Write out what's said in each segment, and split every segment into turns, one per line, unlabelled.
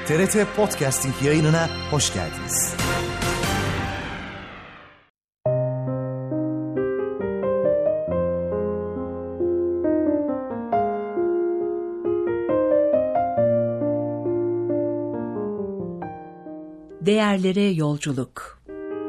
TRT Podcasting yayınına hoş geldiniz.
Değerlere yolculuk.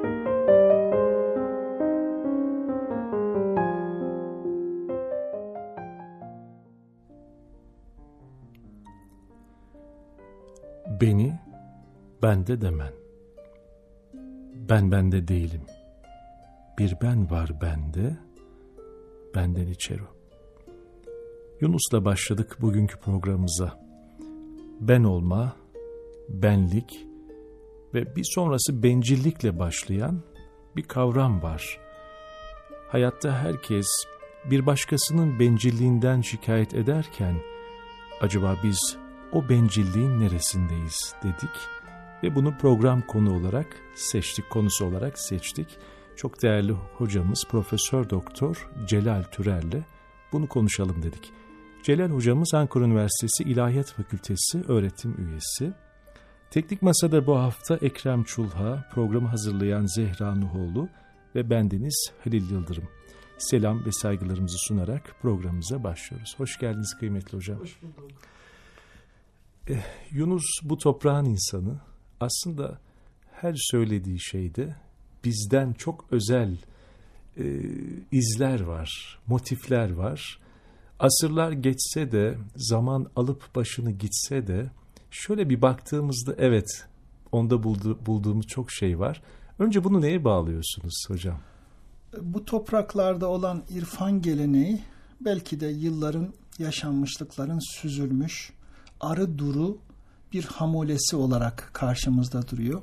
Beni bende demen. Ben bende değilim. Bir ben var bende, benden içeri. Yunus'la başladık bugünkü programımıza. Ben olma, benlik ve bir sonrası bencillikle başlayan bir kavram var. Hayatta herkes bir başkasının bencilliğinden şikayet ederken acaba biz o bencilliğin neresindeyiz dedik ve bunu program konu olarak seçtik, konusu olarak seçtik. Çok değerli hocamız Profesör Doktor Celal Türer'le bunu konuşalım dedik. Celal hocamız Ankara Üniversitesi İlahiyat Fakültesi öğretim üyesi. Teknik Masa'da bu hafta Ekrem Çulha, programı hazırlayan Zehra Nuhoğlu ve bendeniz Halil Yıldırım. Selam ve saygılarımızı sunarak programımıza başlıyoruz. Hoş geldiniz kıymetli hocam.
Hoş bulduk.
Yunus bu toprağın insanı. Aslında her söylediği şeyde bizden çok özel izler var, motifler var. Asırlar geçse de, zaman alıp başını gitse de şöyle bir baktığımızda evet, onda bulduğumuz çok şey var. Önce bunu neye bağlıyorsunuz hocam?
Bu topraklarda olan irfan geleneği belki de yılların yaşanmışlıkların süzülmüş, arı duru bir hamolesi olarak karşımızda duruyor.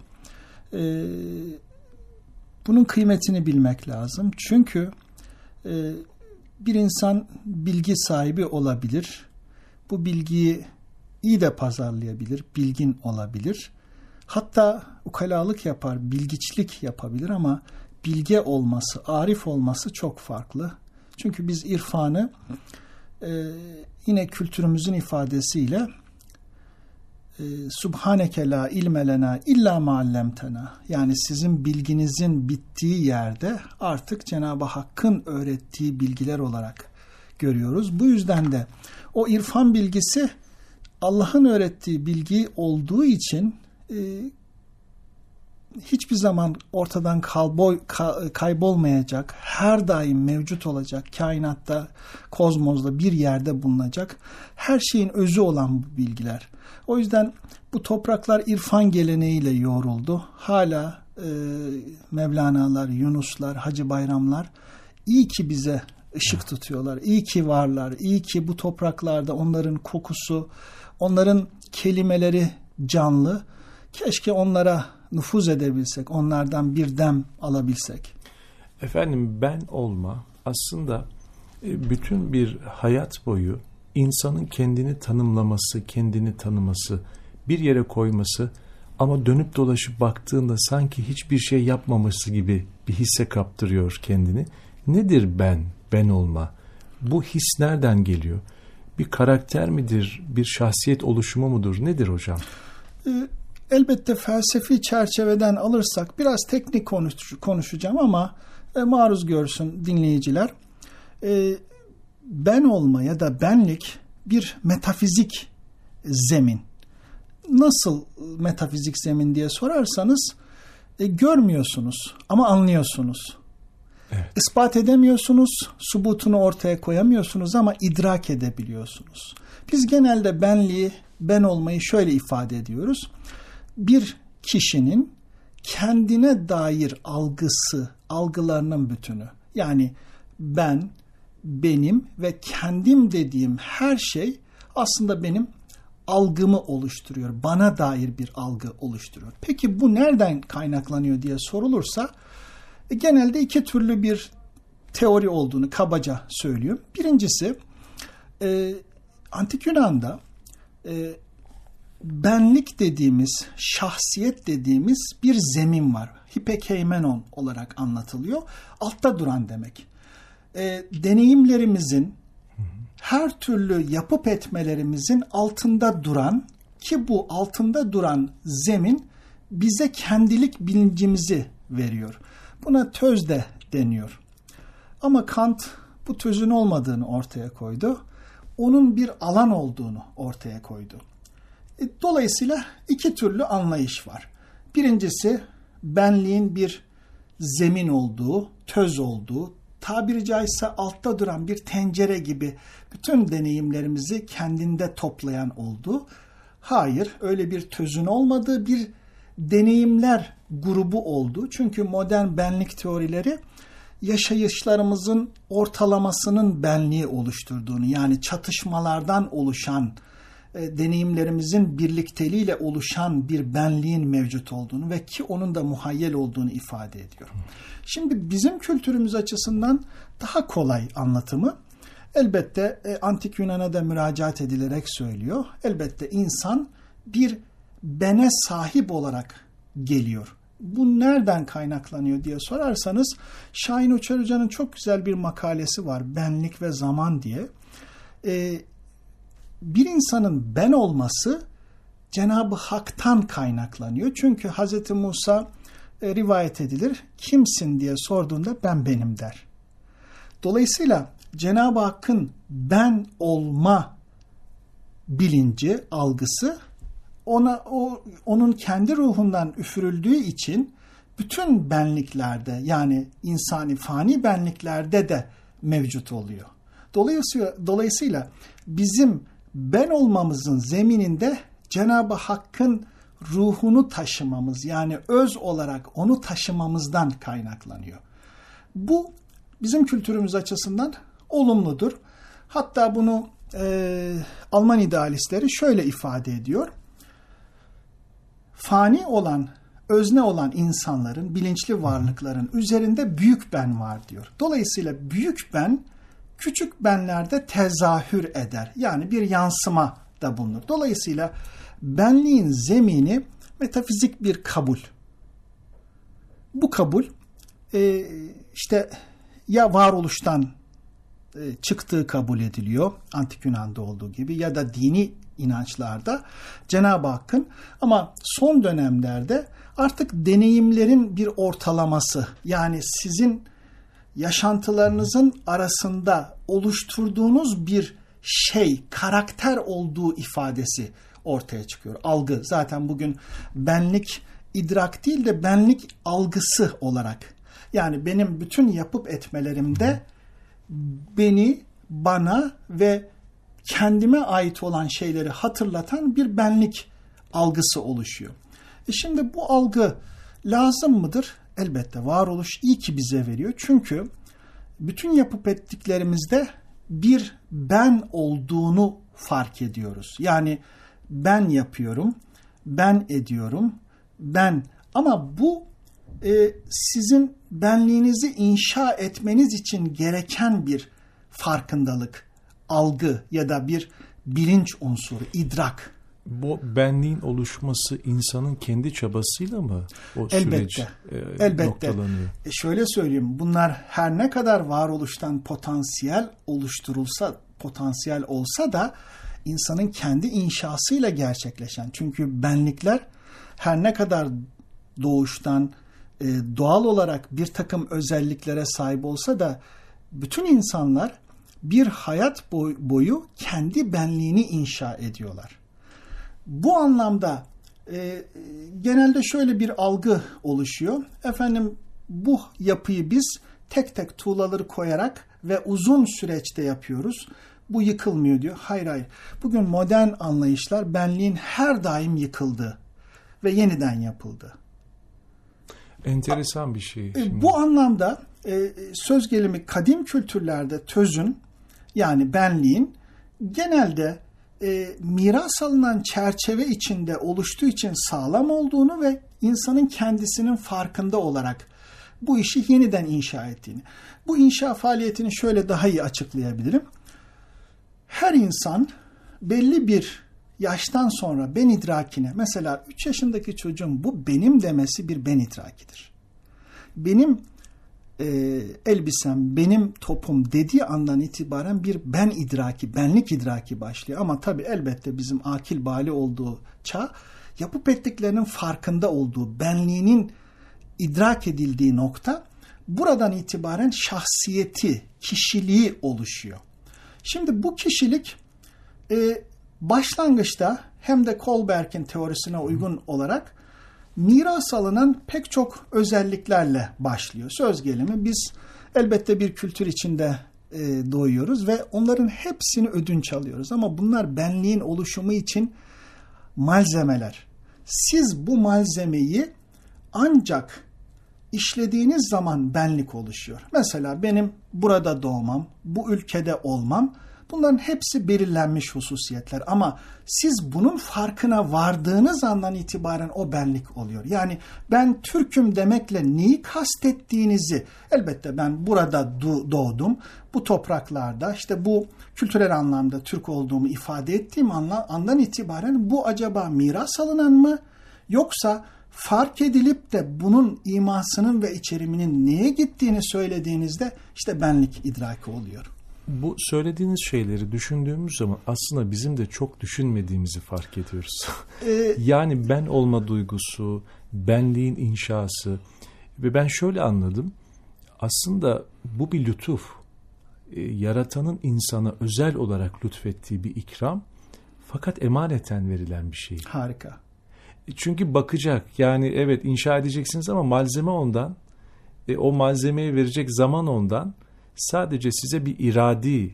Bunun kıymetini bilmek lazım. Çünkü bir insan bilgi sahibi olabilir. Bu bilgiyi iyi de pazarlayabilir, bilgin olabilir. Hatta ukalalık yapar, bilgiçlik yapabilir ama bilge olması, arif olması çok farklı. Çünkü biz irfanı yine kültürümüzün ifadesiyle Subhaneke la ilme lena illa ma allamtena, yani sizin bilginizin bittiği yerde artık Cenab-ı Hakk'ın öğrettiği bilgiler olarak görüyoruz. Bu yüzden de o irfan bilgisi Allah'ın öğrettiği bilgi olduğu için hiçbir zaman ortadan kaybolmayacak, her daim mevcut olacak, kainatta, kozmozda bir yerde bulunacak, her şeyin özü olan bu bilgiler. O yüzden bu topraklar irfan geleneğiyle yoğruldu. Hala Mevlana'lar, Yunuslar, Hacı Bayramlar iyi ki bize ışık tutuyorlar. İyi ki varlar. İyi ki bu topraklarda onların kokusu, onların kelimeleri canlı. Keşke onlara nüfuz edebilsek, onlardan bir dem alabilsek.
Efendim ben olma aslında bütün bir hayat boyu insanın kendini tanımlaması, kendini tanıması, bir yere koyması ama dönüp dolaşıp baktığında sanki hiçbir şey yapmaması gibi bir hisse kaptırıyor kendini. Nedir ben olma? Bu his nereden geliyor? Bir karakter midir, bir şahsiyet oluşumu mudur? Nedir hocam?
Elbette felsefi çerçeveden alırsak biraz teknik konuşacağım ama maruz görsün dinleyiciler. Ben olma ya da benlik bir metafizik zemin. Nasıl metafizik zemin diye sorarsanız görmüyorsunuz ama anlıyorsunuz.
Evet.
İspat edemiyorsunuz, subutunu ortaya koyamıyorsunuz ama idrak edebiliyorsunuz. Biz genelde benliği, ben olmayı şöyle ifade ediyoruz. Bir kişinin kendine dair algısı, algılarının bütünü. Yani ben, benim ve kendim dediğim her şey aslında benim algımı oluşturuyor. Bana dair bir algı oluşturuyor. Peki bu nereden kaynaklanıyor diye sorulursa genelde iki türlü bir teori olduğunu kabaca söylüyorum. Birincisi Antik Yunan'da benlik dediğimiz, şahsiyet dediğimiz bir zemin var. Hipekeimenon olarak anlatılıyor. Altta duran demek. Deneyimlerimizin, her türlü yapıp etmelerimizin altında duran ki bu altında duran zemin bize kendilik bilincimizi veriyor. Buna töz de deniyor. Ama Kant bu tözün olmadığını ortaya koydu. Onun bir alan olduğunu ortaya koydu. Dolayısıyla iki türlü anlayış var. Birincisi benliğin bir zemin olduğu, töz olduğu, tabiri caizse altta duran bir tencere gibi bütün deneyimlerimizi kendinde toplayan olduğu. Hayır, öyle bir tözün olmadığı bir deneyimler grubu olduğu. Çünkü modern benlik teorileri yaşayışlarımızın ortalamasının benliği oluşturduğunu, yani çatışmalardan oluşan, deneyimlerimizin birlikteliğiyle oluşan bir benliğin mevcut olduğunu ve ki onun da muhayyel olduğunu ifade ediyor. Şimdi bizim kültürümüz açısından daha kolay anlatımı elbette Antik Yunan'a da müracaat edilerek söylüyor. Elbette insan bir bene sahip olarak geliyor. Bu nereden kaynaklanıyor diye sorarsanız Şahin Uçar Hoca'nın çok güzel bir makalesi var. Benlik ve zaman diye. Bir insanın ben olması Cenab-ı Hak'tan kaynaklanıyor. Çünkü Hz. Musa rivayet edilir. Kimsin diye sorduğunda ben benim der. Dolayısıyla Cenab-ı Hakk'ın ben olma bilinci, algısı onun kendi ruhundan üfürüldüğü için bütün benliklerde, yani insani fani benliklerde de mevcut oluyor. Dolayısıyla bizim ben olmamızın zemininde Cenab-ı Hakk'ın ruhunu taşımamız, yani öz olarak onu taşımamızdan kaynaklanıyor. Bu bizim kültürümüz açısından olumludur. Hatta bunu Alman idealistleri şöyle ifade ediyor. Fani olan, özne olan insanların, bilinçli varlıkların üzerinde büyük ben var diyor. Dolayısıyla büyük ben küçük benlerde tezahür eder. Yani bir yansıma da bulunur. Dolayısıyla benliğin zemini metafizik bir kabul. Bu kabul işte ya varoluştan çıktığı kabul ediliyor Antik Yunan'da olduğu gibi ya da dini inançlarda Cenab-ı Hakk'ın, ama son dönemlerde artık deneyimlerin bir ortalaması, yani sizin yaşantılarınızın arasında oluşturduğunuz bir şey, karakter olduğu ifadesi ortaya çıkıyor. Algı zaten bugün benlik idrak değil de benlik algısı olarak, yani benim bütün yapıp etmelerimde beni, bana ve kendime ait olan şeyleri hatırlatan bir benlik algısı oluşuyor. Şimdi bu algı lazım mıdır? Elbette varoluş iyi ki bize veriyor. Çünkü bütün yapıp ettiklerimizde bir ben olduğunu fark ediyoruz. Yani ben yapıyorum, ben ediyorum, ben. Ama bu sizin benliğinizi inşa etmeniz için gereken bir farkındalık, algı ya da bir bilinç unsuru, idrak.
Bu benliğin oluşması insanın kendi çabasıyla mı o süreç noktalanıyor?
Şöyle söyleyeyim, bunlar her ne kadar varoluştan potansiyel olsa da insanın kendi inşasıyla gerçekleşen. Çünkü benlikler her ne kadar doğuştan doğal olarak bir takım özelliklere sahip olsa da bütün insanlar bir hayat boyu kendi benliğini inşa ediyorlar. Bu anlamda genelde şöyle bir algı oluşuyor. Efendim, bu yapıyı biz tek tek tuğlaları koyarak ve uzun süreçte yapıyoruz. Bu yıkılmıyor diyor. Hayır. Bugün modern anlayışlar benliğin her daim yıkıldığı ve yeniden yapıldı.
Enteresan bir şey. Şimdi.
Bu anlamda söz gelimi kadim kültürlerde tözün, yani benliğin genelde miras alınan çerçeve içinde oluştuğu için sağlam olduğunu ve insanın kendisinin farkında olarak bu işi yeniden inşa ettiğini. Bu inşa faaliyetini şöyle daha iyi açıklayabilirim. Her insan belli bir yaştan sonra ben idrakine, mesela 3 yaşındaki çocuğun bu benim demesi bir ben idrakidir. Benim elbisem benim topum dediği andan itibaren bir ben idraki, benlik idraki başlıyor. Ama tabii elbette bizim akil bali olduğu çağ, yapıp ettiklerinin farkında olduğu, benliğinin idrak edildiği nokta, buradan itibaren şahsiyeti, kişiliği oluşuyor. Şimdi bu kişilik başlangıçta hem de Kohlberg'in teorisine uygun olarak miras alınan pek çok özelliklerle başlıyor. Söz gelimi biz elbette bir kültür içinde doğuyoruz ve onların hepsini ödünç alıyoruz. Ama bunlar benliğin oluşumu için malzemeler. Siz bu malzemeyi ancak işlediğiniz zaman benlik oluşuyor. Mesela benim burada doğmam, bu ülkede olmam, bunların hepsi belirlenmiş hususiyetler. Ama siz bunun farkına vardığınız andan itibaren o benlik oluyor. Yani ben Türk'üm demekle neyi kastettiğinizi, elbette ben burada doğdum, bu topraklarda işte bu kültürel anlamda Türk olduğumu ifade ettiğim andan itibaren bu acaba miras alınan mı, yoksa fark edilip de bunun imasının ve içeriminin neye gittiğini söylediğinizde işte benlik idraki oluyor.
Bu söylediğiniz şeyleri düşündüğümüz zaman aslında bizim de çok düşünmediğimizi fark ediyoruz. Yani ben olma duygusu, benliğin inşası ve ben şöyle anladım. Aslında bu bir lütuf. Yaratanın insana özel olarak lütfettiği bir ikram, fakat emaneten verilen bir şey.
Harika.
Çünkü bakacak, yani evet inşa edeceksiniz ama malzeme ondan, o malzemeyi verecek zaman ondan. Sadece size bir iradi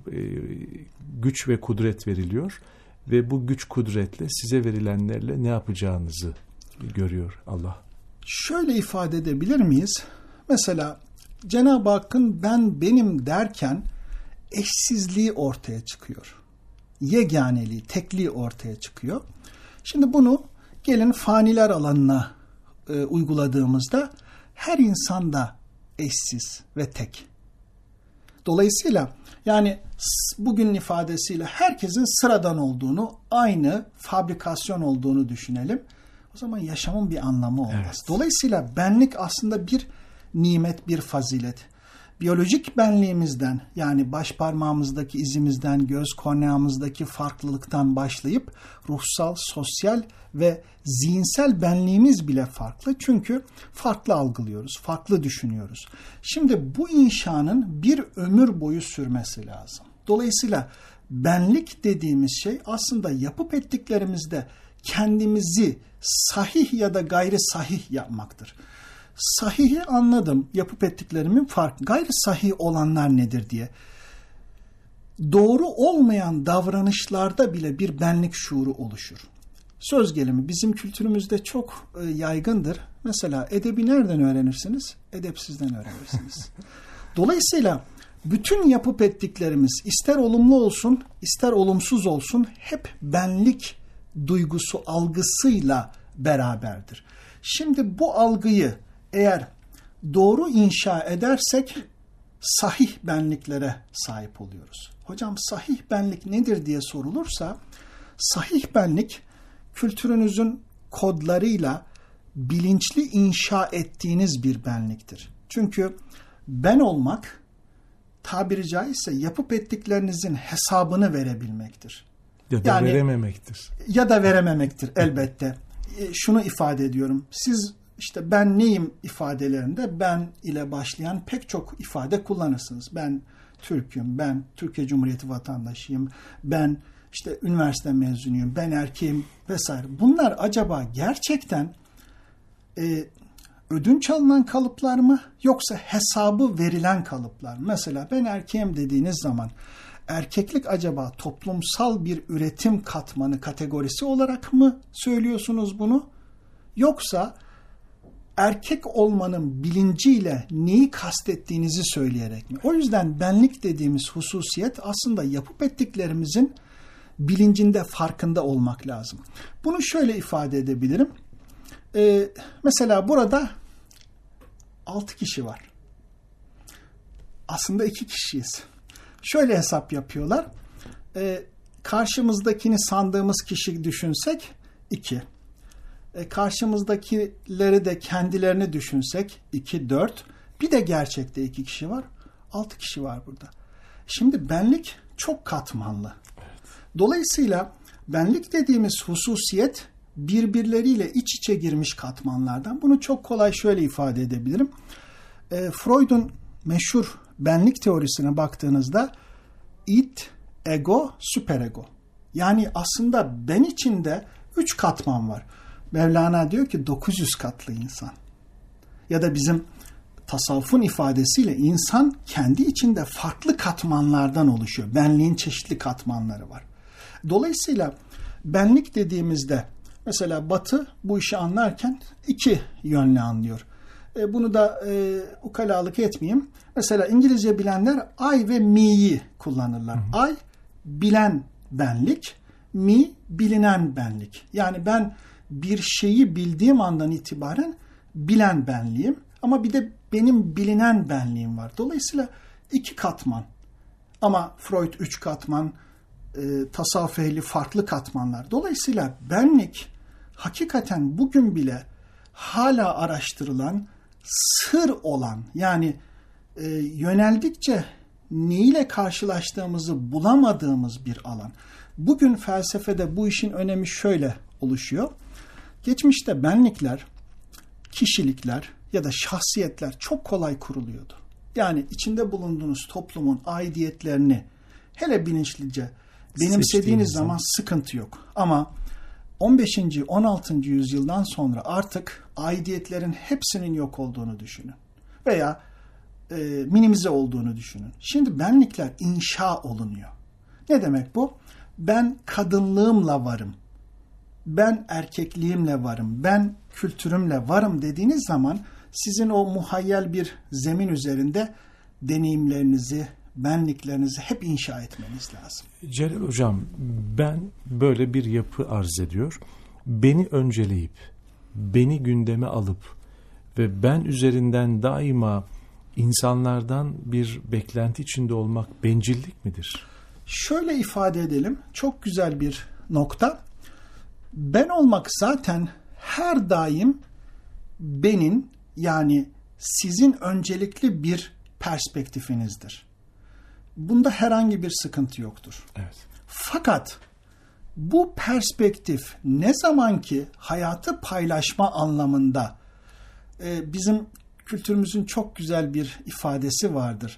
güç ve kudret veriliyor ve bu güç kudretle size verilenlerle ne yapacağınızı görüyor Allah.
Şöyle ifade edebilir miyiz? Mesela Cenab-ı Hakk'ın ben benim derken eşsizliği ortaya çıkıyor. Yeganeliği, tekliği ortaya çıkıyor. Şimdi bunu gelin faniler alanına uyguladığımızda her insanda eşsiz ve tek. Dolayısıyla yani bugünün ifadesiyle herkesin sıradan olduğunu, aynı fabrikasyon olduğunu düşünelim. O zaman yaşamın bir anlamı olmaz. Evet. Dolayısıyla benlik aslında bir nimet, bir fazilet. Biyolojik benliğimizden, yani baş parmağımızdaki izimizden, göz korneamızdaki farklılıktan başlayıp ruhsal, sosyal ve zihinsel benliğimiz bile farklı. Çünkü farklı algılıyoruz, farklı düşünüyoruz. Şimdi bu inşanın bir ömür boyu sürmesi lazım. Dolayısıyla benlik dediğimiz şey aslında yapıp ettiklerimizde kendimizi sahih ya da gayri sahih yapmaktır. Sahihi anladım, yapıp ettiklerimin farkı. Gayri sahih olanlar nedir diye. Doğru olmayan davranışlarda bile bir benlik şuuru oluşur. Söz gelimi bizim kültürümüzde çok yaygındır. Mesela edebi nereden öğrenirsiniz? Edepsizden öğrenirsiniz. Dolayısıyla bütün yapıp ettiklerimiz ister olumlu olsun, ister olumsuz olsun hep benlik duygusu, algısıyla beraberdir. Şimdi bu algıyı eğer doğru inşa edersek sahih benliklere sahip oluyoruz. Hocam sahih benlik nedir diye sorulursa, sahih benlik kültürünüzün kodlarıyla bilinçli inşa ettiğiniz bir benliktir. Çünkü ben olmak tabiri caizse yapıp ettiklerinizin hesabını verebilmektir.
Ya da verememektir.
Ya da verememektir elbette. Şunu ifade ediyorum. Siz işte ben neyim ifadelerinde ben ile başlayan pek çok ifade kullanırsınız. Ben Türk'üm, ben Türkiye Cumhuriyeti vatandaşıyım, ben işte üniversite mezunuyum, ben erkeğim vesaire. Bunlar acaba gerçekten ödünç alınan kalıplar mı yoksa hesabı verilen kalıplar mı? Mesela ben erkeğim dediğiniz zaman erkeklik acaba toplumsal bir üretim katmanı kategorisi olarak mı söylüyorsunuz bunu? Yoksa erkek olmanın bilinciyle neyi kastettiğinizi söyleyerek mi? O yüzden benlik dediğimiz hususiyet aslında yapıp ettiklerimizin bilincinde, farkında olmak lazım. Bunu şöyle ifade edebilirim. Mesela burada 6 kişi var. Aslında 2 kişiyiz. Şöyle hesap yapıyorlar. Karşımızdakini sandığımız kişi düşünsek 2. Karşımızdakileri de kendilerini düşünsek 2, 4. Bir de gerçekte 2 kişi var. 6 kişi var burada. Şimdi benlik çok katmanlı. Dolayısıyla benlik dediğimiz hususiyet birbirleriyle iç içe girmiş katmanlardan. Bunu çok kolay şöyle ifade edebilirim. Freud'un meşhur benlik teorisine baktığınızda id, ego, süperego. Yani aslında ben içinde 3 katman var. Mevlana diyor ki 900 katlı insan. Ya da bizim tasavvufun ifadesiyle insan kendi içinde farklı katmanlardan oluşuyor. Benliğin çeşitli katmanları var. Dolayısıyla benlik dediğimizde mesela Batı bu işi anlarken 2 yönlü anlıyor. Bunu da ukalalık etmeyeyim. Mesela İngilizce bilenler I ve me'yi kullanırlar. I bilen benlik, me bilinen benlik. Yani ben bir şeyi bildiğim andan itibaren bilen benliğim ama bir de benim bilinen benliğim var. Dolayısıyla 2 katman. Ama Freud 3 katman, tasavvuf ehli farklı katmanlar. Dolayısıyla benlik hakikaten bugün bile hala araştırılan, sır olan, yani yöneldikçe neyle karşılaştığımızı bulamadığımız bir alan. Bugün felsefede bu işin önemi şöyle oluşuyor. Geçmişte benlikler, kişilikler ya da şahsiyetler çok kolay kuruluyordu. Yani içinde bulunduğunuz toplumun aidiyetlerini hele bilinçlice benimsediğiniz zaman sıkıntı yok. Ama 15. 16. yüzyıldan sonra artık aidiyetlerin hepsinin yok olduğunu düşünün. Veya minimize olduğunu düşünün. Şimdi benlikler inşa olunuyor. Ne demek bu? Ben kadınlığımla varım. Ben erkekliğimle varım. Ben kültürümle varım dediğiniz zaman sizin o muhayyel bir zemin üzerinde deneyimlerinizi, benliklerinizi hep inşa etmeniz lazım.
Celal Hocam, ben böyle bir yapı arz ediyor. Beni önceleyip, beni gündeme alıp ve ben üzerinden daima insanlardan bir beklenti içinde olmak bencillik midir?
Şöyle ifade edelim, çok güzel bir nokta. Ben olmak zaten her daim benim, yani sizin öncelikli bir perspektifinizdir. Bunda herhangi bir sıkıntı yoktur.
Evet.
Fakat bu perspektif ne zaman ki hayatı paylaşma anlamında, bizim kültürümüzün çok güzel bir ifadesi vardır.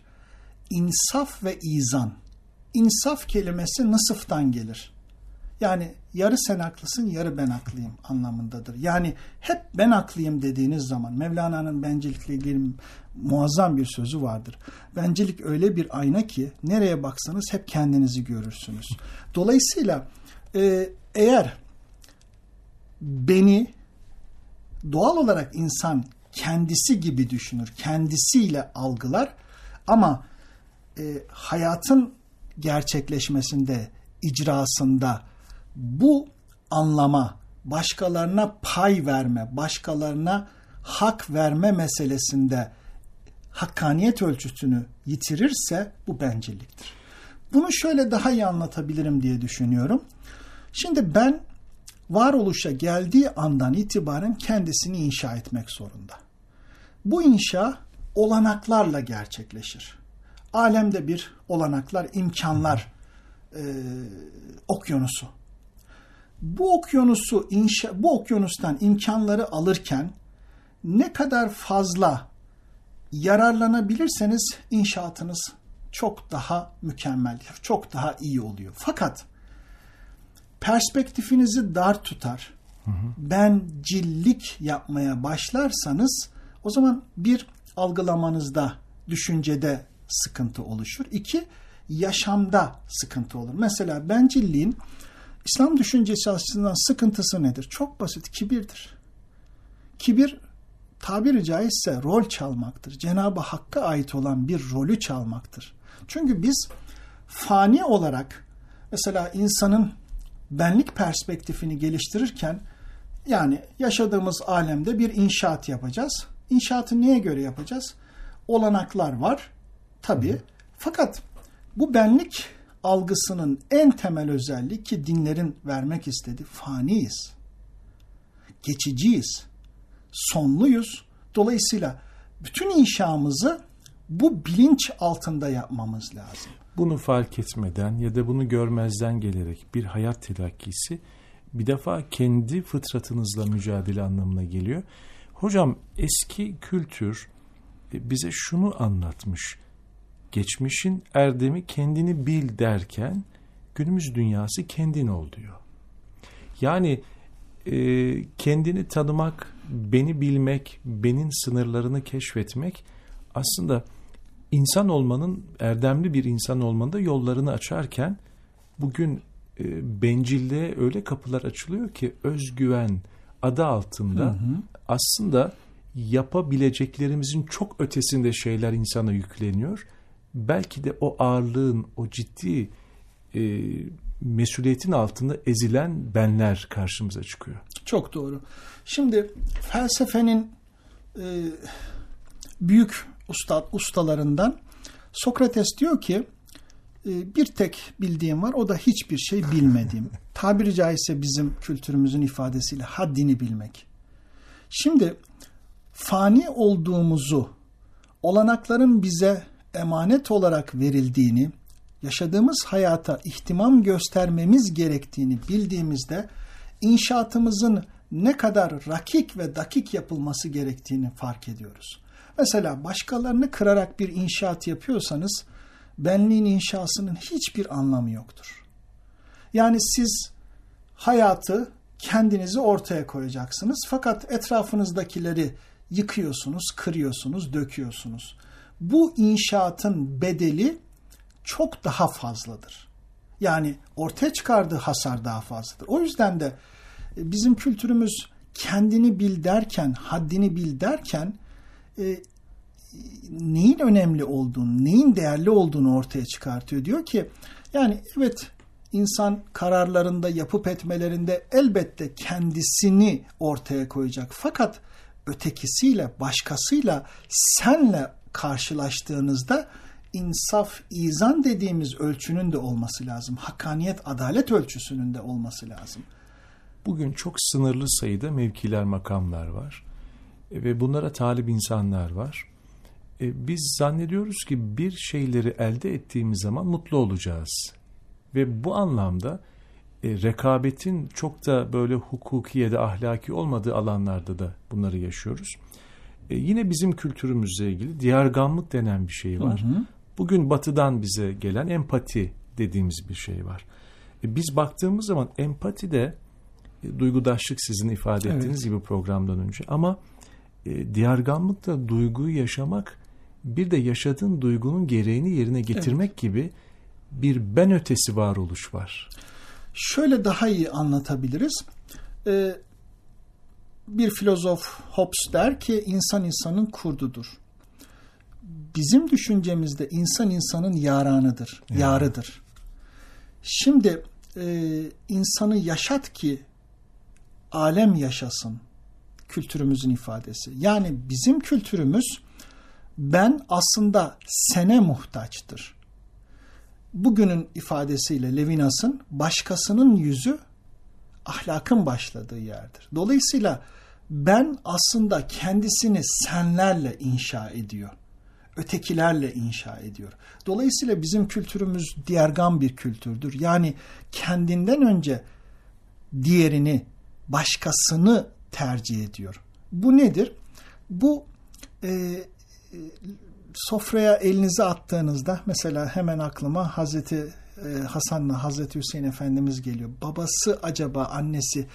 İnsaf ve izan. İnsaf kelimesi nısıftan gelir. Yani yarı sen haklısın, yarı ben haklıyım anlamındadır. Yani hep ben haklıyım dediğiniz zaman, Mevlana'nın bencillikle ilgili muazzam bir sözü vardır. Bencillik öyle bir ayna ki nereye baksanız hep kendinizi görürsünüz. Dolayısıyla eğer beni doğal olarak insan kendisi gibi düşünür, kendisiyle algılar ama hayatın gerçekleşmesinde, icrasında bu anlama, başkalarına pay verme, başkalarına hak verme meselesinde hakkaniyet ölçüsünü yitirirse bu bencilliktir. Bunu şöyle daha iyi anlatabilirim diye düşünüyorum. Şimdi ben varoluşa geldiği andan itibaren kendisini inşa etmek zorunda. Bu inşa olanaklarla gerçekleşir. Alemde bir olanaklar, imkanlar okyanusu. Bu okyanustan imkanları alırken ne kadar fazla yararlanabilirseniz inşaatınız çok daha mükemmel, çok daha iyi oluyor. Fakat perspektifinizi dar tutar, bencillik yapmaya başlarsanız o zaman bir, algılamanızda, düşüncede sıkıntı oluşur. 2, yaşamda sıkıntı olur. Mesela bencilliğin İslam düşüncesi açısından sıkıntısı nedir? Çok basit, kibirdir. Kibir tabiri caizse rol çalmaktır. Cenab-ı Hakk'a ait olan bir rolü çalmaktır. Çünkü biz fani olarak mesela insanın benlik perspektifini geliştirirken, yani yaşadığımız alemde bir inşaat yapacağız. İnşaatı neye göre yapacağız? Olanaklar var tabii. Fakat bu benlik algısının en temel özelliği ki dinlerin vermek istediği, faniyiz. Geçiciyiz. Sonluyuz. Dolayısıyla bütün inşamızı bu bilinç altında yapmamız lazım.
Bunu fark etmeden ya da bunu görmezden gelerek bir hayat telakkisi bir defa kendi fıtratınızla mücadele anlamına geliyor. Hocam, eski kültür bize şunu anlatmış. Geçmişin erdemi kendini bil derken günümüz dünyası kendin ol diyor. Yani kendini tanımak, beni bilmek, benim sınırlarını keşfetmek aslında insan olmanın, erdemli bir insan olmanın da yollarını açarken bugün bencilliğe öyle kapılar açılıyor ki özgüven adı altında aslında yapabileceklerimizin çok ötesinde şeyler insana yükleniyor. Belki de o ağırlığın, o ciddi mesuliyetin altında ezilen benler karşımıza çıkıyor.
Çok doğru. Şimdi felsefenin büyük ustalarından Sokrates diyor ki bir tek bildiğim var, o da hiçbir şey bilmediğim. Tabiri caizse bizim kültürümüzün ifadesiyle haddini bilmek. Şimdi fani olduğumuzu, olanakların bize emanet olarak verildiğini, yaşadığımız hayata ihtimam göstermemiz gerektiğini bildiğimizde inşaatımızın ne kadar rakik ve dakik yapılması gerektiğini fark ediyoruz. Mesela başkalarını kırarak bir inşaat yapıyorsanız benliğin inşasının hiçbir anlamı yoktur. Yani siz hayatı kendinizi ortaya koyacaksınız fakat etrafınızdakileri yıkıyorsunuz, kırıyorsunuz, döküyorsunuz. Bu inşaatın bedeli çok daha fazladır. Yani ortaya çıkardığı hasar daha fazladır. O yüzden de bizim kültürümüz kendini bil derken, haddini bil derken neyin önemli olduğunu, neyin değerli olduğunu ortaya çıkartıyor. Diyor ki yani evet, insan kararlarında, yapıp etmelerinde elbette kendisini ortaya koyacak. Fakat ötekisiyle, başkasıyla, senle karşılaştığınızda insaf, izan dediğimiz ölçünün de olması lazım. Hakkaniyet, adalet ölçüsünün de olması lazım.
Bugün çok sınırlı sayıda mevkiler, makamlar var. Ve bunlara talip insanlar var. Biz zannediyoruz ki bir şeyleri elde ettiğimiz zaman mutlu olacağız. Ve bu anlamda rekabetin çok da böyle hukuki ya da ahlaki olmadığı alanlarda da bunları yaşıyoruz. Yine bizim kültürümüzle ilgili diyarganlık denen bir şey var. Bugün batıdan bize gelen empati dediğimiz bir şey var. Biz baktığımız zaman empati de duygudaşlık, sizin ifade ettiğiniz gibi programdan önce, ama diyarganlık da duyguyu yaşamak, bir de yaşadığın duygunun gereğini yerine getirmek gibi bir ben ötesi varoluş var.
Şöyle daha iyi anlatabiliriz. Bir filozof Hobbes der ki insan insanın kurdudur. Bizim düşüncemizde insan insanın yaranıdır, yarıdır. Şimdi insanı yaşat ki alem yaşasın, kültürümüzün ifadesi. Yani bizim kültürümüz ben aslında sene muhtaçtır. Bugünün ifadesiyle Levinas'ın başkasının yüzü ahlakın başladığı yerdir. Dolayısıyla ben aslında kendisini senlerle inşa ediyor. Ötekilerle inşa ediyor. Dolayısıyla bizim kültürümüz diyargan bir kültürdür. Yani kendinden önce diğerini, başkasını tercih ediyor. Bu nedir? Bu sofraya elinizi attığınızda mesela hemen aklıma Hazreti Hasan'la Hazreti Hüseyin Efendimiz geliyor. Babası acaba annesi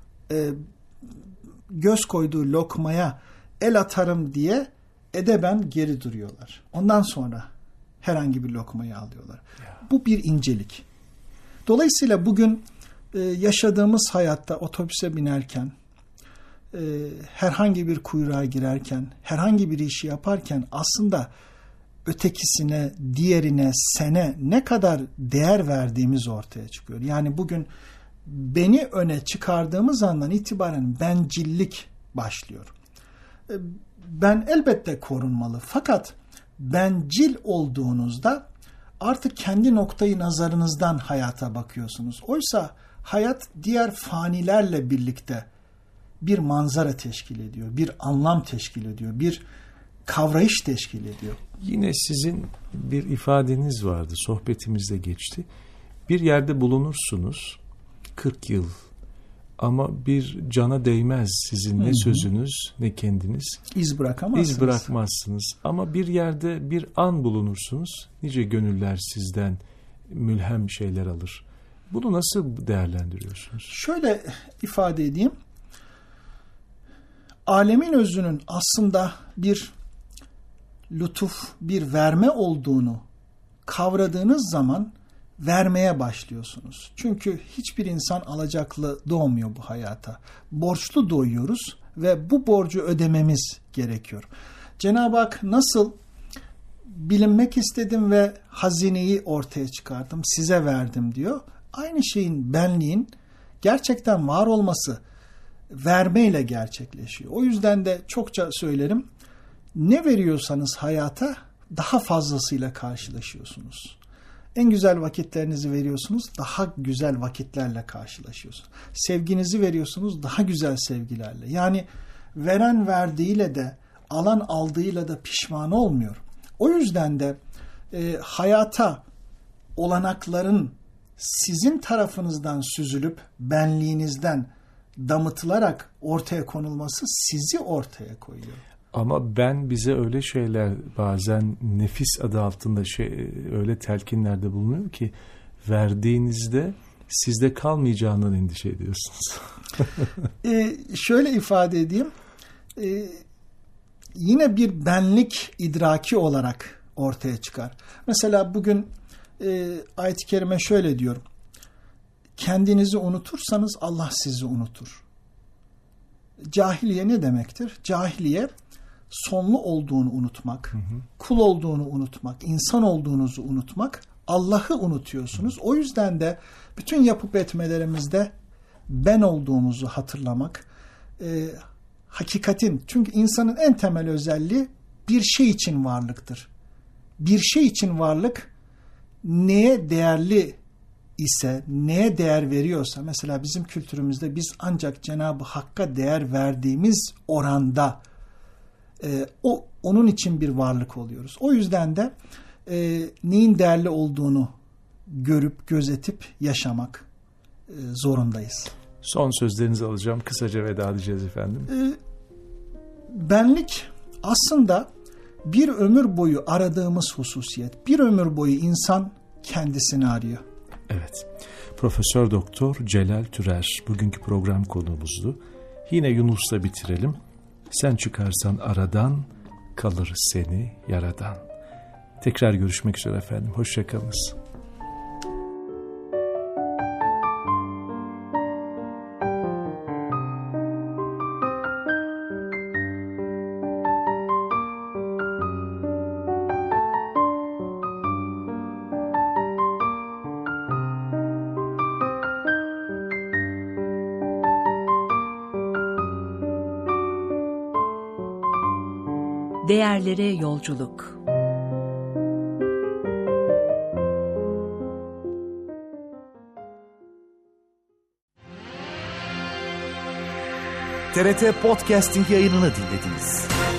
göz koyduğu lokmaya el atarım diye edeben geri duruyorlar. Ondan sonra herhangi bir lokmayı alıyorlar. Bu bir incelik. Dolayısıyla bugün yaşadığımız hayatta otobüse binerken, herhangi bir kuyruğa girerken, herhangi bir işi yaparken aslında ötekisine, diğerine, sene ne kadar değer verdiğimiz ortaya çıkıyor. Yani bugün beni öne çıkardığımız andan itibaren bencillik başlıyor. Ben elbette korunmalı. Fakat bencil olduğunuzda artık kendi noktayı nazarınızdan hayata bakıyorsunuz. Oysa hayat diğer fanilerle birlikte bir manzara teşkil ediyor, bir anlam teşkil ediyor, bir kavrayış teşkil ediyor.
Yine sizin bir ifadeniz vardı, sohbetimizde geçti. Bir yerde bulunursunuz 40 yıl ama bir cana değmez sizin ne sözünüz ne kendiniz.
İz bırakamazsınız.
İz bırakmazsınız ama bir yerde bir an bulunursunuz. Nice gönüller sizden mülhem şeyler alır. Bunu nasıl değerlendiriyorsunuz?
Şöyle ifade edeyim. Alemin özünün aslında bir lütuf, bir verme olduğunu kavradığınız zaman vermeye başlıyorsunuz. Çünkü hiçbir insan alacaklı doğmuyor bu hayata. Borçlu doğuyoruz ve bu borcu ödememiz gerekiyor. Cenab-ı Hak nasıl bilinmek istedim ve hazineyi ortaya çıkardım, size verdim diyor. Aynı şeyin, benliğin gerçekten var olması vermeyle gerçekleşiyor. O yüzden de çokça söylerim, ne veriyorsanız hayata daha fazlasıyla karşılaşıyorsunuz. En güzel vakitlerinizi veriyorsunuz, daha güzel vakitlerle karşılaşıyorsunuz. Sevginizi veriyorsunuz, daha güzel sevgilerle. Yani veren verdiğiyle de, alan aldığıyla da pişman olmuyor. O yüzden de hayata olanakların sizin tarafınızdan süzülüp benliğinizden damıtılarak ortaya konulması sizi ortaya koyuyor.
Ama ben bize öyle şeyler bazen nefis adı altında öyle telkinlerde bulunuyor ki verdiğinizde sizde kalmayacağından endişe ediyorsunuz.
Şöyle ifade edeyim. Yine bir benlik idraki olarak ortaya çıkar. Mesela bugün ayet-i kerime şöyle diyor. Kendinizi unutursanız Allah sizi unutur. Cahiliye ne demektir? Cahiliye sonlu olduğunu unutmak, kul olduğunu unutmak, insan olduğunuzu unutmak, Allah'ı unutuyorsunuz. O yüzden de bütün yapıp etmelerimizde ben olduğumuzu hatırlamak, hakikatin, çünkü insanın en temel özelliği bir şey için varlıktır. Bir şey için varlık neye değerli ise, neye değer veriyorsa, mesela bizim kültürümüzde biz ancak Cenab-ı Hakk'a değer verdiğimiz oranda onun için bir varlık oluyoruz. O yüzden de neyin değerli olduğunu görüp, gözetip yaşamak zorundayız.
Son sözlerinizi alacağım. Kısaca veda edeceğiz efendim.
Benlik aslında bir ömür boyu aradığımız hususiyet. Bir ömür boyu insan kendisini arıyor.
Evet. Profesör Doktor Celal Türer bugünkü program konuğumuzdu. Yine Yunus'la bitirelim. Sen çıkarsan aradan, kalır seni yaradan. Tekrar görüşmek üzere efendim. Hoşça kalınız.
Değerlere yolculuk.
TRT Podcasting yayınını dinlediniz.